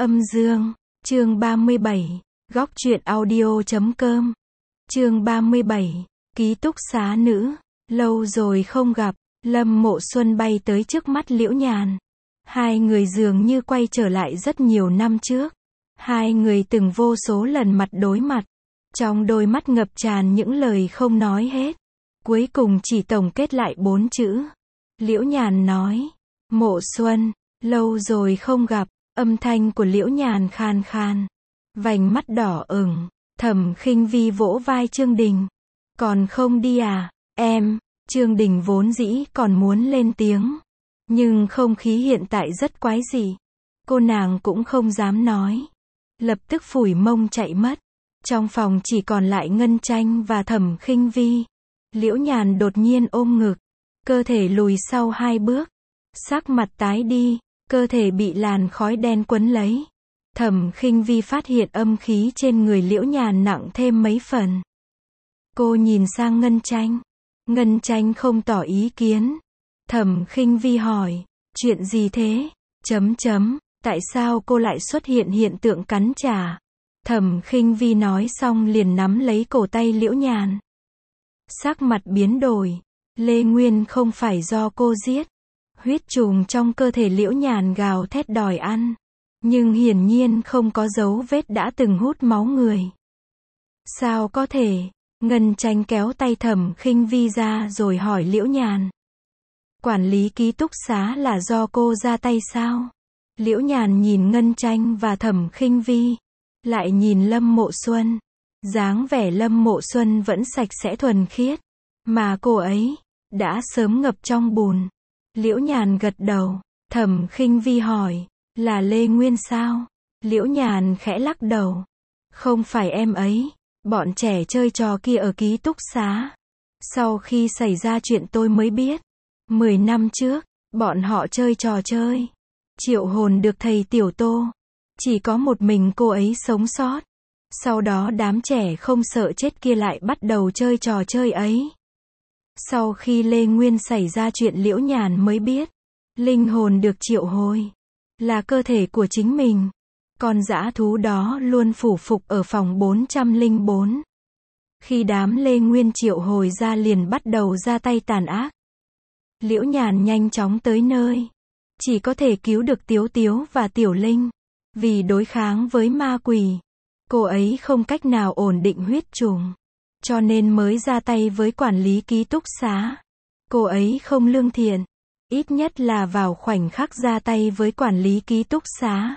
Âm dương, chương 37, góc truyện audio.com, chương 37, ký túc xá nữ, lâu rồi không gặp, Lâm Mộ Xuân bay tới trước mắt Liễu Nhàn. Hai người dường như quay trở lại rất nhiều năm trước. Hai người từng vô số lần mặt đối mặt. Trong đôi mắt ngập tràn những lời không nói hết. Cuối cùng chỉ tổng kết lại 4 chữ. Liễu Nhàn nói, Mộ Xuân, lâu rồi không gặp, âm thanh của Liễu Nhàn khan khan. Vành mắt đỏ ửng, Thẩm Khinh Vi vỗ vai Trương Đình. Còn không đi à, em, Trương Đình vốn dĩ còn muốn lên tiếng. Nhưng không khí hiện tại rất quái dị. Cô nàng cũng không dám nói. Lập tức phủi mông chạy mất. Trong phòng chỉ còn lại Ngân Tranh và Thẩm Khinh Vi. Liễu Nhàn đột nhiên ôm ngực. Cơ thể lùi sau 2 bước. Sắc mặt tái đi, cơ thể bị làn khói đen quấn lấy. Thẩm Khinh Vi phát hiện âm khí trên người Liễu Nhàn nặng thêm mấy phần. Cô nhìn sang Ngân Tranh. Ngân Tranh không tỏ ý kiến. Thẩm Khinh Vi hỏi, chuyện gì thế? Tại sao cô lại xuất hiện hiện tượng cắn trả? Thẩm Khinh Vi nói xong liền nắm lấy cổ tay Liễu Nhàn. Sắc mặt biến đổi. Lê Nguyên không phải do cô giết. Huyết trùng trong cơ thể Liễu Nhàn gào thét đòi ăn. Nhưng hiển nhiên không có dấu vết đã từng hút máu người. Sao có thể? Ngân Tranh kéo tay Thẩm Khinh Vi ra rồi hỏi Liễu Nhàn. Quản lý ký túc xá là do cô ra tay sao? Liễu Nhàn nhìn Ngân Tranh và Thẩm Khinh Vi. Lại nhìn Lâm Mộ Xuân. Dáng vẻ Lâm Mộ Xuân vẫn sạch sẽ thuần khiết. Mà cô ấy đã sớm ngập trong bùn. Liễu Nhàn gật đầu. Thẩm Khinh Vi hỏi, là Lê Nguyên sao? Liễu Nhàn khẽ lắc đầu. Không phải em ấy. Bọn trẻ chơi trò kia ở ký túc xá. Sau khi xảy ra chuyện tôi mới biết. 10 năm trước, bọn họ chơi trò chơi. Triệu hồn được thầy Tiểu Tô. Chỉ có một mình cô ấy sống sót. Sau đó đám trẻ không sợ chết kia lại bắt đầu chơi trò chơi ấy. Sau khi Lê Nguyên xảy ra chuyện Liễu Nhàn mới biết. Linh hồn được triệu hồi. Là cơ thể của chính mình. Con dã thú đó luôn phủ phục ở phòng 404. Khi đám Lê Nguyên triệu hồi ra liền bắt đầu ra tay tàn ác. Liễu Nhàn nhanh chóng tới nơi. Chỉ có thể cứu được Tiếu Tiếu và Tiểu Linh. Vì đối kháng với ma quỷ. Cô ấy không cách nào ổn định huyết trùng. Cho nên mới ra tay với quản lý ký túc xá. Cô ấy không lương thiện. Ít nhất là vào khoảnh khắc ra tay với quản lý ký túc xá.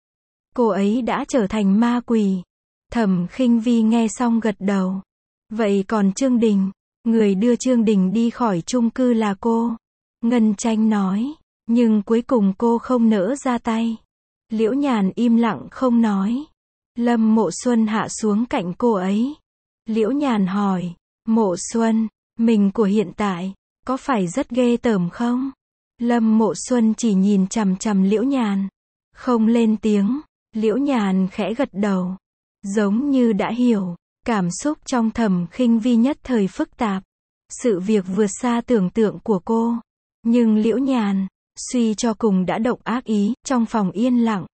Cô ấy đã trở thành ma quỷ. Thẩm Khinh Vi nghe xong gật đầu. Vậy còn Trương Đình? Người đưa Trương Đình đi khỏi chung cư là cô. Ngân Tranh nói. Nhưng cuối cùng cô không nỡ ra tay. Liễu Nhàn im lặng không nói. Lâm Mộ Xuân hạ xuống cạnh cô ấy. Liễu Nhàn hỏi. Mộ Xuân, mình của hiện tại, có phải rất ghê tởm không? Lâm Mộ Xuân chỉ nhìn chằm chằm Liễu Nhàn. Không lên tiếng. Liễu Nhàn khẽ gật đầu. Giống như đã hiểu. Cảm xúc trong Thẩm Khinh Vi nhất thời phức tạp. Sự việc vượt xa tưởng tượng của cô. Nhưng Liễu Nhàn, suy cho cùng đã động ác ý, trong phòng yên lặng.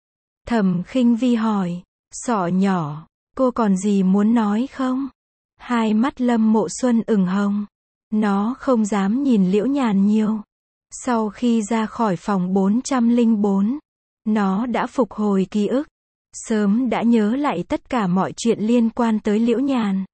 Thẩm Khinh Vi hỏi, Sọ nhỏ, cô còn gì muốn nói không? Hai mắt Lâm Mộ Xuân ửng hồng. Nó không dám nhìn Liễu Nhàn nhiều. Sau khi ra khỏi phòng 404, nó đã phục hồi ký ức. Sớm đã nhớ lại tất cả mọi chuyện liên quan tới Liễu Nhàn.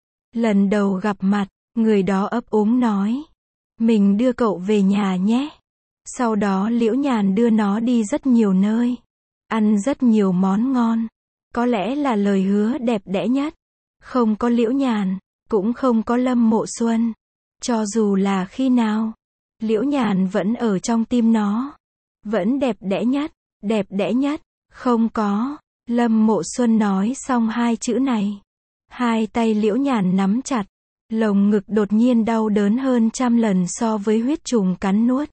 Lần đầu gặp mặt, người đó ấp úng nói. Mình đưa cậu về nhà nhé. Sau đó Liễu Nhàn đưa nó đi rất nhiều nơi. Ăn rất nhiều món ngon. Có lẽ là lời hứa đẹp đẽ nhất. Không có Liễu Nhàn, cũng không có Lâm Mộ Xuân. Cho dù là khi nào, Liễu Nhàn vẫn ở trong tim nó. Vẫn đẹp đẽ nhất. Không có. Lâm Mộ Xuân nói xong 2 chữ này. 2 tay Liễu Nhàn nắm chặt. Lồng ngực đột nhiên đau đớn hơn 100 lần so với huyết trùng cắn nuốt.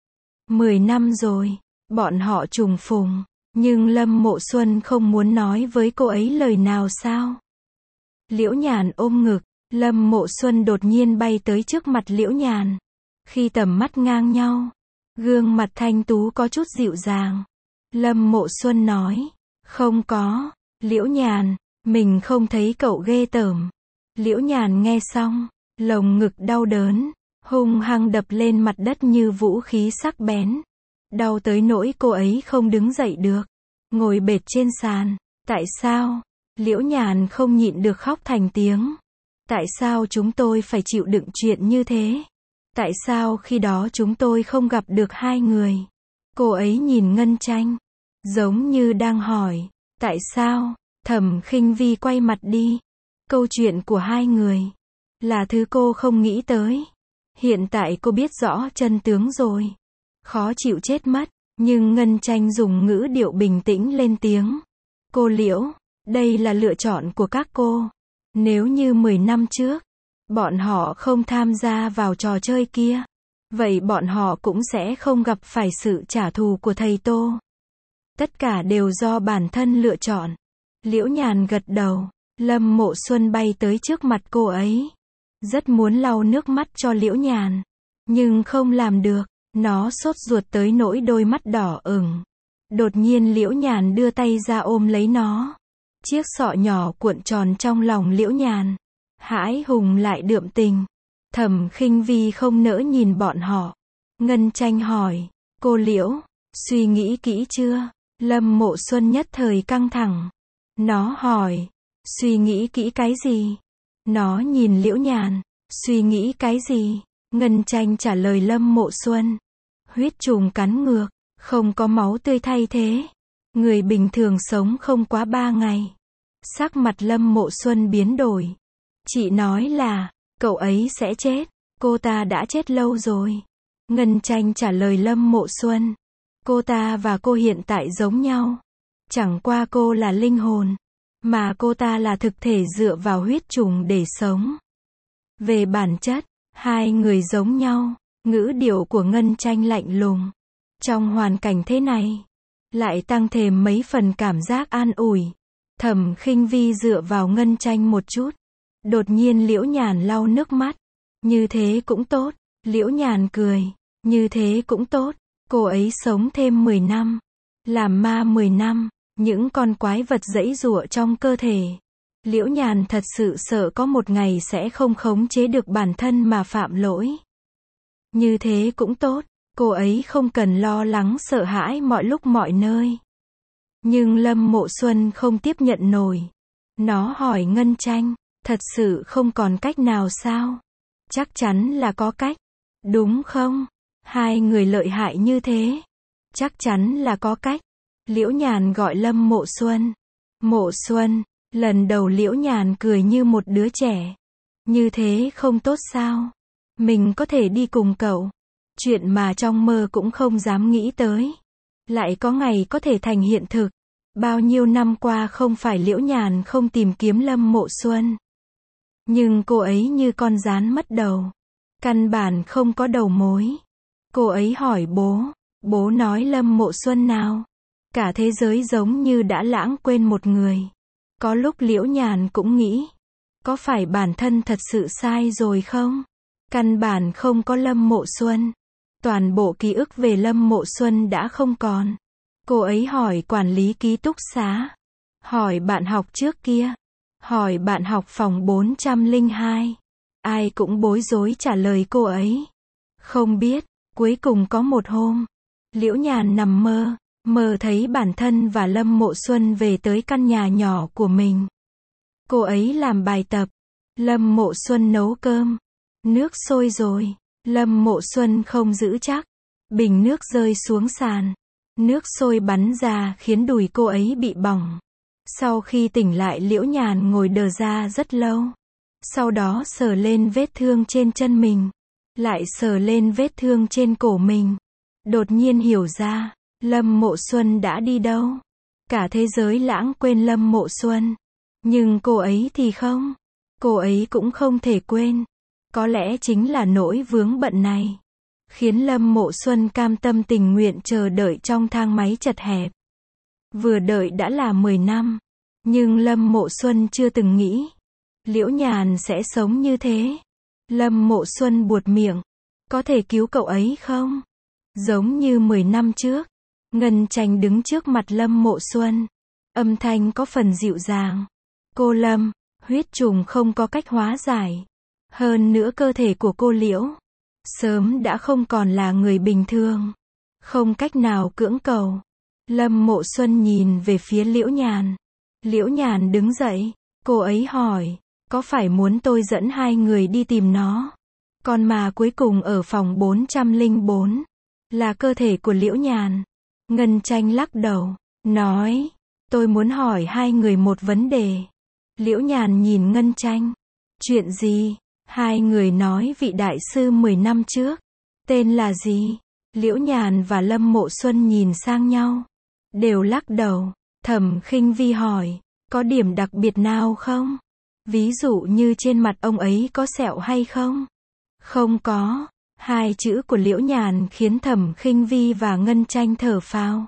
10 năm rồi, bọn họ trùng phùng. Nhưng Lâm Mộ Xuân không muốn nói với cô ấy lời nào sao? Liễu Nhàn ôm ngực. Lâm Mộ Xuân đột nhiên bay tới trước mặt Liễu Nhàn. Khi tầm mắt ngang nhau, gương mặt thanh tú có chút dịu dàng. Lâm Mộ Xuân nói. Không có. Liễu Nhàn, mình không thấy cậu ghê tởm. Liễu Nhàn nghe xong, lồng ngực đau đớn, hung hăng đập lên mặt đất như vũ khí sắc bén. Đau tới nỗi cô ấy không đứng dậy được. Ngồi bệt trên sàn. Tại sao? Liễu Nhàn không nhịn được khóc thành tiếng. Tại sao chúng tôi phải chịu đựng chuyện như thế? Tại sao khi đó chúng tôi không gặp được hai người? Cô ấy nhìn Ngân Tranh, giống như đang hỏi, tại sao? Thẩm Khinh Vi quay mặt đi. Câu chuyện của hai người là thứ cô không nghĩ tới. Hiện tại cô biết rõ chân tướng rồi. Khó chịu chết mất, nhưng Ngân Tranh dùng ngữ điệu bình tĩnh lên tiếng. Cô Liễu, đây là lựa chọn của các cô. Nếu như 10 năm trước, bọn họ không tham gia vào trò chơi kia, vậy bọn họ cũng sẽ không gặp phải sự trả thù của thầy Tô. Tất cả đều do bản thân lựa chọn. Liễu Nhàn gật đầu. Lâm Mộ Xuân bay tới trước mặt cô ấy. Rất muốn lau nước mắt cho Liễu Nhàn. Nhưng không làm được. Nó sốt ruột tới nỗi đôi mắt đỏ ửng. Đột nhiên Liễu Nhàn đưa tay ra ôm lấy nó. Chiếc sọ nhỏ cuộn tròn trong lòng Liễu Nhàn. Hãi hùng lại đượm tình. Thẩm Khinh Vi không nỡ nhìn bọn họ. Ngân Tranh hỏi, cô Liễu, suy nghĩ kỹ chưa? Lâm Mộ Xuân nhất thời căng thẳng. Nó hỏi, suy nghĩ kỹ cái gì? Nó nhìn Liễu Nhàn, suy nghĩ cái gì? Ngân Tranh trả lời Lâm Mộ Xuân. Huyết trùng cắn ngược, không có máu tươi thay thế. Người bình thường sống không quá 3 ngày. Sắc mặt Lâm Mộ Xuân biến đổi. Chị nói là, cậu ấy sẽ chết. Cô ta đã chết lâu rồi. Ngân Tranh trả lời Lâm Mộ Xuân. Cô ta và cô hiện tại giống nhau. Chẳng qua cô là linh hồn, mà cô ta là thực thể dựa vào huyết trùng để sống. Về bản chất, hai người giống nhau. Ngữ điệu của Ngân Tranh lạnh lùng. Trong hoàn cảnh thế này, lại tăng thêm mấy phần cảm giác an ủi. Thẩm Khinh Vi dựa vào Ngân Tranh một chút. Đột nhiên Liễu Nhàn lau nước mắt. Như thế cũng tốt. Liễu Nhàn cười. Như thế cũng tốt. Cô ấy sống thêm 10 năm. Làm ma 10 năm. Những con quái vật giãy giụa trong cơ thể. Liễu Nhàn thật sự sợ có một ngày sẽ không khống chế được bản thân mà phạm lỗi. Như thế cũng tốt. Cô ấy không cần lo lắng sợ hãi mọi lúc mọi nơi. Nhưng Lâm Mộ Xuân không tiếp nhận nổi. Nó hỏi Ngân Tranh, thật sự không còn cách nào sao? Chắc chắn là có cách. Đúng không? Hai người lợi hại như thế. Chắc chắn là có cách. Liễu Nhàn gọi Lâm Mộ Xuân. Mộ Xuân, lần đầu Liễu Nhàn cười như một đứa trẻ. Như thế không tốt sao? Mình có thể đi cùng cậu. Chuyện mà trong mơ cũng không dám nghĩ tới. Lại có ngày có thể thành hiện thực. Bao nhiêu năm qua không phải Liễu Nhàn không tìm kiếm Lâm Mộ Xuân. Nhưng cô ấy như con gián mất đầu. Căn bản không có đầu mối. Cô ấy hỏi bố. Bố nói Lâm Mộ Xuân nào? Cả thế giới giống như đã lãng quên một người. Có lúc Liễu Nhàn cũng nghĩ. Có phải bản thân thật sự sai rồi không? Căn bản không có Lâm Mộ Xuân. Toàn bộ ký ức về Lâm Mộ Xuân đã không còn. Cô ấy hỏi quản lý ký túc xá. Hỏi bạn học trước kia. Hỏi bạn học phòng 402. Ai cũng bối rối trả lời cô ấy. Không biết. Cuối cùng có một hôm, Liễu Nhàn nằm mơ. Mơ thấy bản thân và Lâm Mộ Xuân về tới căn nhà nhỏ của mình. Cô ấy làm bài tập. Lâm Mộ Xuân nấu cơm. Nước sôi rồi. Lâm Mộ Xuân không giữ chắc. Bình nước rơi xuống sàn. Nước sôi bắn ra khiến đùi cô ấy bị bỏng. Sau khi tỉnh lại Liễu Nhàn ngồi đờ ra rất lâu. Sau đó sờ lên vết thương trên chân mình. Lại sờ lên vết thương trên cổ mình. Đột nhiên hiểu ra, Lâm Mộ Xuân đã đi đâu. Cả thế giới lãng quên Lâm Mộ Xuân. Nhưng cô ấy thì không. Cô ấy cũng không thể quên. Có lẽ chính là nỗi vướng bận này khiến Lâm Mộ Xuân cam tâm tình nguyện chờ đợi trong thang máy chật hẹp. Vừa đợi đã là 10 năm. Nhưng Lâm Mộ Xuân chưa từng nghĩ Liễu Nhàn sẽ sống như thế. Lâm Mộ Xuân buột miệng. Có thể cứu cậu ấy không? Giống như 10 năm trước. Ngân Tranh đứng trước mặt Lâm Mộ Xuân. Âm thanh có phần dịu dàng. Cô Lâm, huyết trùng không có cách hóa giải. Hơn nữa cơ thể của cô Liễu sớm đã không còn là người bình thường. Không cách nào cưỡng cầu. Lâm Mộ Xuân nhìn về phía Liễu Nhàn. Liễu Nhàn đứng dậy. Cô ấy hỏi, có phải muốn tôi dẫn hai người đi tìm nó? Con mà cuối cùng ở phòng 404 là cơ thể của Liễu Nhàn. Ngân Tranh lắc đầu, nói, tôi muốn hỏi hai người một vấn đề. Liễu Nhàn nhìn Ngân Tranh. Chuyện gì? Hai người nói vị đại sư 10 năm trước. Tên là gì? Liễu Nhàn và Lâm Mộ Xuân nhìn sang nhau. Đều lắc đầu. Thẩm Khinh Vi hỏi, có điểm đặc biệt nào không? Ví dụ như trên mặt ông ấy có sẹo hay không? Không có. Hai chữ của Liễu Nhàn khiến Thẩm Khinh Vi và Ngân Tranh thở phào.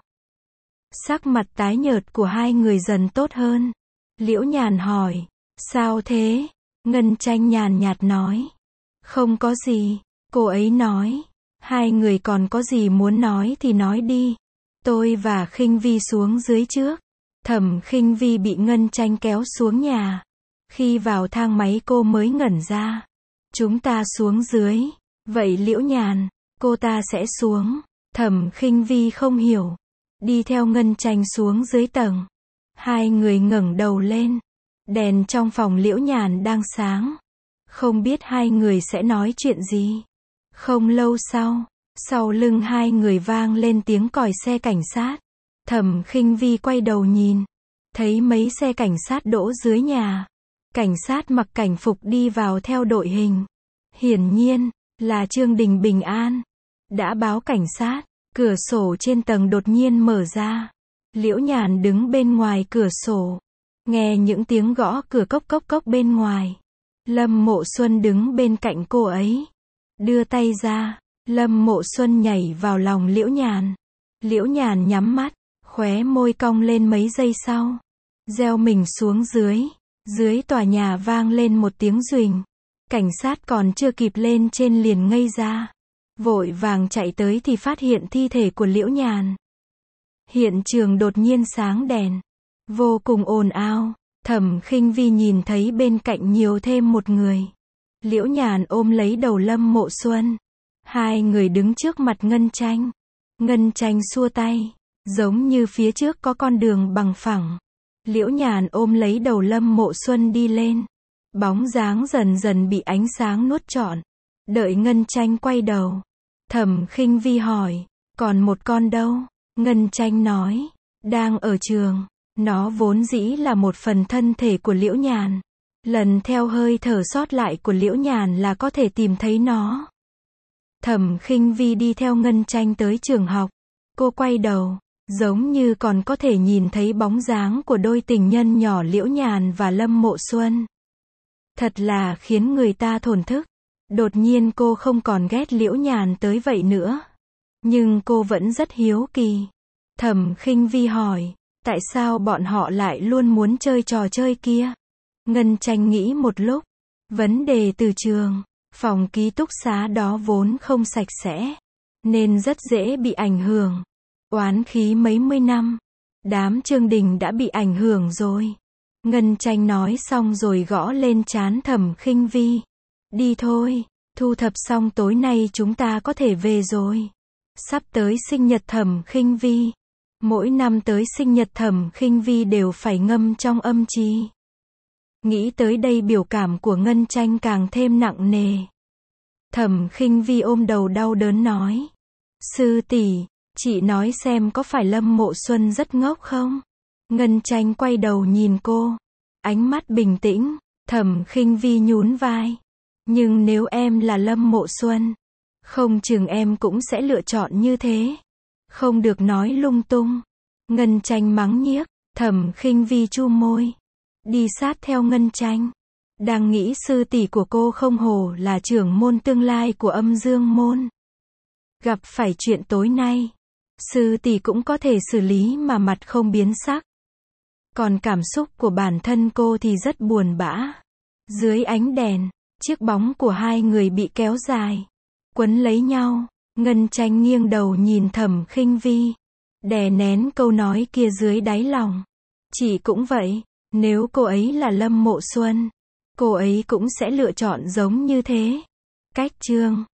Sắc mặt tái nhợt của hai người dần tốt hơn. Liễu Nhàn hỏi, sao thế? Ngân Tranh nhàn nhạt nói, không có gì. Cô ấy nói, hai người còn có gì muốn nói thì nói đi. Tôi và Khinh Vi xuống dưới trước. Thẩm Khinh Vi bị Ngân Tranh kéo xuống nhà. Khi vào thang máy cô mới ngẩn ra. Chúng ta xuống dưới. Vậy Liễu Nhàn, cô ta sẽ xuống. Thẩm Khinh Vi không hiểu. Đi theo Ngân Tranh xuống dưới tầng. Hai người ngẩng đầu lên. Đèn trong phòng Liễu Nhàn đang sáng. Không biết hai người sẽ nói chuyện gì. Không lâu sau lưng hai người vang lên tiếng còi xe cảnh sát. Thẩm Khinh Vi quay đầu nhìn. Thấy mấy xe cảnh sát đỗ dưới nhà. Cảnh sát mặc cảnh phục đi vào theo đội hình. Hiển nhiên, là Trương Đình Bình An. Đã báo cảnh sát. Cửa sổ trên tầng đột nhiên mở ra. Liễu Nhàn đứng bên ngoài cửa sổ. Nghe những tiếng gõ cửa cốc cốc cốc bên ngoài. Lâm Mộ Xuân đứng bên cạnh cô ấy. Đưa tay ra. Lâm Mộ Xuân nhảy vào lòng Liễu Nhàn. Liễu Nhàn nhắm mắt. Khóe môi cong lên mấy giây sau. Gieo mình xuống dưới. Dưới tòa nhà vang lên một tiếng ruỳnh. Cảnh sát còn chưa kịp lên trên liền ngây ra. Vội vàng chạy tới thì phát hiện thi thể của Liễu Nhàn. Hiện trường đột nhiên sáng đèn. Vô cùng ồn ào. Thẩm Khinh Vi nhìn thấy bên cạnh nhiều thêm một người. Liễu Nhàn ôm lấy đầu Lâm Mộ Xuân. Hai người đứng trước mặt Ngân Tranh. Ngân Tranh xua tay. Giống như phía trước có con đường bằng phẳng. Liễu Nhàn ôm lấy đầu Lâm Mộ Xuân đi lên. Bóng dáng dần dần bị ánh sáng nuốt trọn. Đợi Ngân Tranh quay đầu. Thẩm Khinh Vi hỏi, còn một con đâu? Ngân Tranh nói, đang ở trường. Nó vốn dĩ là một phần thân thể của Liễu Nhàn. Lần theo hơi thở sót lại của Liễu Nhàn là có thể tìm thấy nó. Thẩm Khinh Vi đi theo Ngân Tranh tới trường học. Cô quay đầu, giống như còn có thể nhìn thấy bóng dáng của đôi tình nhân nhỏ Liễu Nhàn và Lâm Mộ Xuân. Thật là khiến người ta thổn thức. Đột nhiên cô không còn ghét Liễu Nhàn tới vậy nữa. Nhưng cô vẫn rất hiếu kỳ. Thẩm Khinh Vi hỏi, tại sao bọn họ lại luôn muốn chơi trò chơi kia? Ngân Tranh nghĩ một lúc. Vấn đề từ trường. Phòng ký túc xá đó vốn không sạch sẽ. Nên rất dễ bị ảnh hưởng. Oán khí mấy mươi năm. Đám Trương Đình đã bị ảnh hưởng rồi. Ngân Tranh nói xong rồi gõ lên trán Thẩm Khinh Vi. Đi thôi, thu thập xong tối nay chúng ta có thể về rồi. Sắp tới sinh nhật Thẩm Khinh Vi. Mỗi năm tới sinh nhật Thẩm Khinh Vi đều phải ngâm trong âm chi. Nghĩ tới đây biểu cảm của Ngân Tranh càng thêm nặng nề. Thẩm Khinh Vi ôm đầu đau đớn nói. Sư tỷ, chị nói xem có phải Lâm Mộ Xuân rất ngốc không? Ngân Tranh quay đầu nhìn cô. Ánh mắt bình tĩnh. Thẩm Khinh Vi nhún vai. Nhưng nếu em là Lâm Mộ Xuân, không chừng em cũng sẽ lựa chọn như thế. Không được nói lung tung. Ngân Tranh mắng nhiếc. Thẩm Khinh Vi chu môi. Đi sát theo Ngân Tranh. Đang nghĩ sư tỷ của cô không hổ là trưởng môn tương lai của Âm Dương môn. Gặp phải chuyện tối nay, sư tỷ cũng có thể xử lý mà mặt không biến sắc. Còn cảm xúc của bản thân cô thì rất buồn bã. Dưới ánh đèn, chiếc bóng của hai người bị kéo dài, quấn lấy nhau. Ngân Tranh nghiêng đầu nhìn Thẩm Khinh Vi. đè nén câu nói kia dưới đáy lòng. Chị cũng vậy, nếu cô ấy là Lâm Mộ Xuân, cô ấy cũng sẽ lựa chọn giống như thế. Cách chương